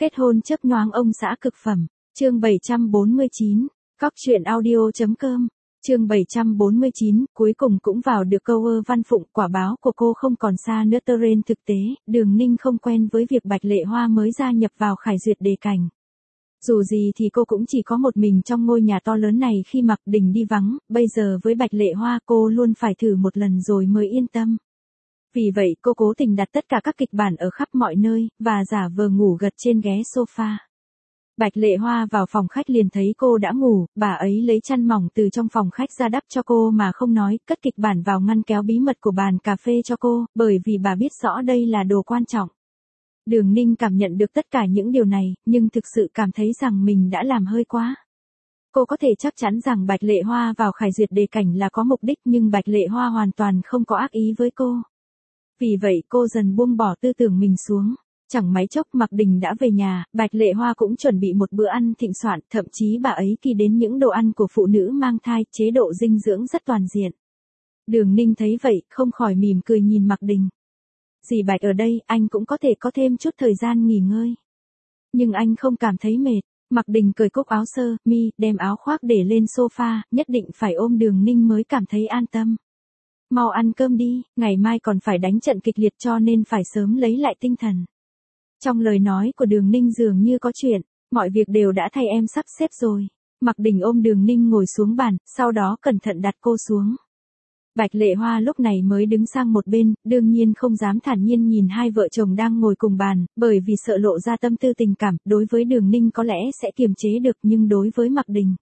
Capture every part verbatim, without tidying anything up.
Kết hôn chớp nhoáng ông xã cực phẩm, chương bảy trăm bốn mươi chín, cóc truyện audio.com, chương bảy trăm bốn mươi chín, cuối cùng cũng vào được câu ơ Văn Phụng, quả báo của cô không còn xa nữa. Trên thực tế, Đường Ninh không quen với việc Bạch Lệ Hoa mới gia nhập vào Khải Duyệt đề cảnh. Dù gì thì cô cũng chỉ có một mình trong ngôi nhà to lớn này khi Mạc Đình đi vắng, bây giờ với Bạch Lệ Hoa cô luôn phải thử một lần rồi mới yên tâm. Vì vậy cô cố tình đặt tất cả các kịch bản ở khắp mọi nơi, và giả vờ ngủ gật trên ghế sofa. Bạch Lệ Hoa vào phòng khách liền thấy cô đã ngủ, bà ấy lấy chăn mỏng từ trong phòng khách ra đắp cho cô mà không nói, cất kịch bản vào ngăn kéo bí mật của bàn cà phê cho cô, bởi vì bà biết rõ đây là đồ quan trọng. Đường Ninh cảm nhận được tất cả những điều này, nhưng thực sự cảm thấy rằng mình đã làm hơi quá. Cô có thể chắc chắn rằng Bạch Lệ Hoa vào Khải Duyệt đề cảnh là có mục đích, nhưng Bạch Lệ Hoa hoàn toàn không có ác ý với cô. Vì vậy cô dần buông bỏ tư tưởng mình xuống. Chẳng mấy chốc Mạc Đình đã về nhà, Bạch Lệ Hoa cũng chuẩn bị một bữa ăn thịnh soạn, thậm chí bà ấy ký đến những đồ ăn của phụ nữ mang thai, chế độ dinh dưỡng rất toàn diện. Đường Ninh thấy vậy, không khỏi mỉm cười nhìn Mạc Đình. Dì Bạch ở đây, anh cũng có thể có thêm chút thời gian nghỉ ngơi. Nhưng anh không cảm thấy mệt. Mạc Đình cởi cúc áo sơ mi, đem áo khoác để lên sofa, nhất định phải ôm Đường Ninh mới cảm thấy an tâm. Mau ăn cơm đi, ngày mai còn phải đánh trận kịch liệt cho nên phải sớm lấy lại tinh thần. Trong lời nói của Đường Ninh dường như có chuyện, mọi việc đều đã thay em sắp xếp rồi. Mạc Đình ôm Đường Ninh ngồi xuống bàn, sau đó cẩn thận đặt cô xuống. Bạch Lệ Hoa lúc này mới đứng sang một bên, đương nhiên không dám thản nhiên nhìn hai vợ chồng đang ngồi cùng bàn, bởi vì sợ lộ ra tâm tư tình cảm, đối với Đường Ninh có lẽ sẽ kiềm chế được nhưng đối với Mạc Đình.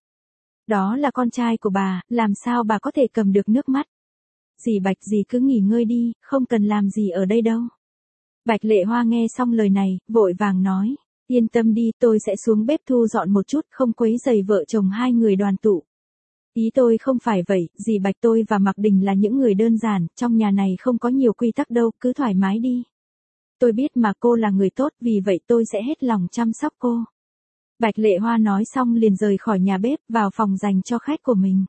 Đó là con trai của bà, làm sao bà có thể cầm được nước mắt. Dì Bạch dì cứ nghỉ ngơi đi, không cần làm gì ở đây đâu. Bạch Lệ Hoa nghe xong lời này, vội vàng nói, yên tâm đi, tôi sẽ xuống bếp thu dọn một chút, không quấy rầy vợ chồng hai người đoàn tụ. Ý tôi không phải vậy, dì Bạch, tôi và Mạc Đình là những người đơn giản, trong nhà này không có nhiều quy tắc đâu, cứ thoải mái đi. Tôi biết mà cô là người tốt, vì vậy tôi sẽ hết lòng chăm sóc cô. Bạch Lệ Hoa nói xong liền rời khỏi nhà bếp, vào phòng dành cho khách của mình.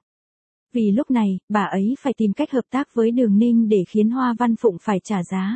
Vì lúc này, bà ấy phải tìm cách hợp tác với Đường Ninh để khiến Hoa Văn Phụng phải trả giá.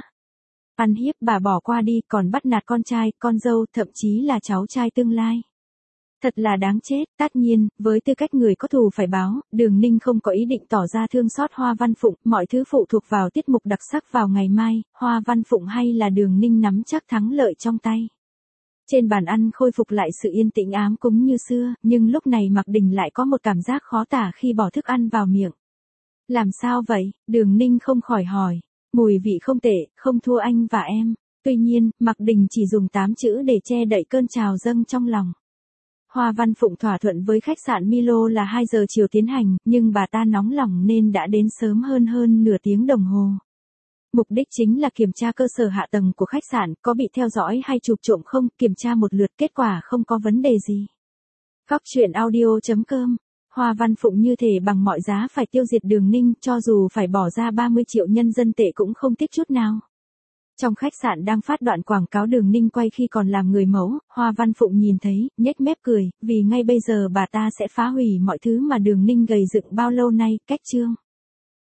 Ăn hiếp bà bỏ qua đi, còn bắt nạt con trai, con dâu, thậm chí là cháu trai tương lai. Thật là đáng chết. Tất nhiên, với tư cách người có thù phải báo, Đường Ninh không có ý định tỏ ra thương xót Hoa Văn Phụng, mọi thứ phụ thuộc vào tiết mục đặc sắc vào ngày mai, Hoa Văn Phụng hay là Đường Ninh nắm chắc thắng lợi trong tay. Trên bàn ăn khôi phục lại sự yên tĩnh ám cúng như xưa, nhưng lúc này Mạc Đình lại có một cảm giác khó tả khi bỏ thức ăn vào miệng. Làm sao vậy? Đường Ninh không khỏi hỏi. Mùi vị không tệ, không thua anh và em. Tuy nhiên, Mạc Đình chỉ dùng tám chữ để che đậy cơn trào dâng trong lòng. Hoa Văn Phụng thỏa thuận với khách sạn Milo là hai giờ chiều tiến hành, nhưng bà ta nóng lòng nên đã đến sớm hơn hơn nửa tiếng đồng hồ. Mục đích chính là kiểm tra cơ sở hạ tầng của khách sạn, có bị theo dõi hay chụp trộm không, kiểm tra một lượt, kết quả không có vấn đề gì. Cóc truyện audio.com, Hoa Văn Phụng như thể bằng mọi giá phải tiêu diệt Đường Ninh, cho dù phải bỏ ra ba mươi triệu nhân dân tệ cũng không tiếc chút nào. Trong khách sạn đang phát đoạn quảng cáo Đường Ninh quay khi còn làm người mẫu, Hoa Văn Phụng nhìn thấy, nhếch mép cười, vì ngay bây giờ bà ta sẽ phá hủy mọi thứ mà Đường Ninh gầy dựng bao lâu nay, cách chương.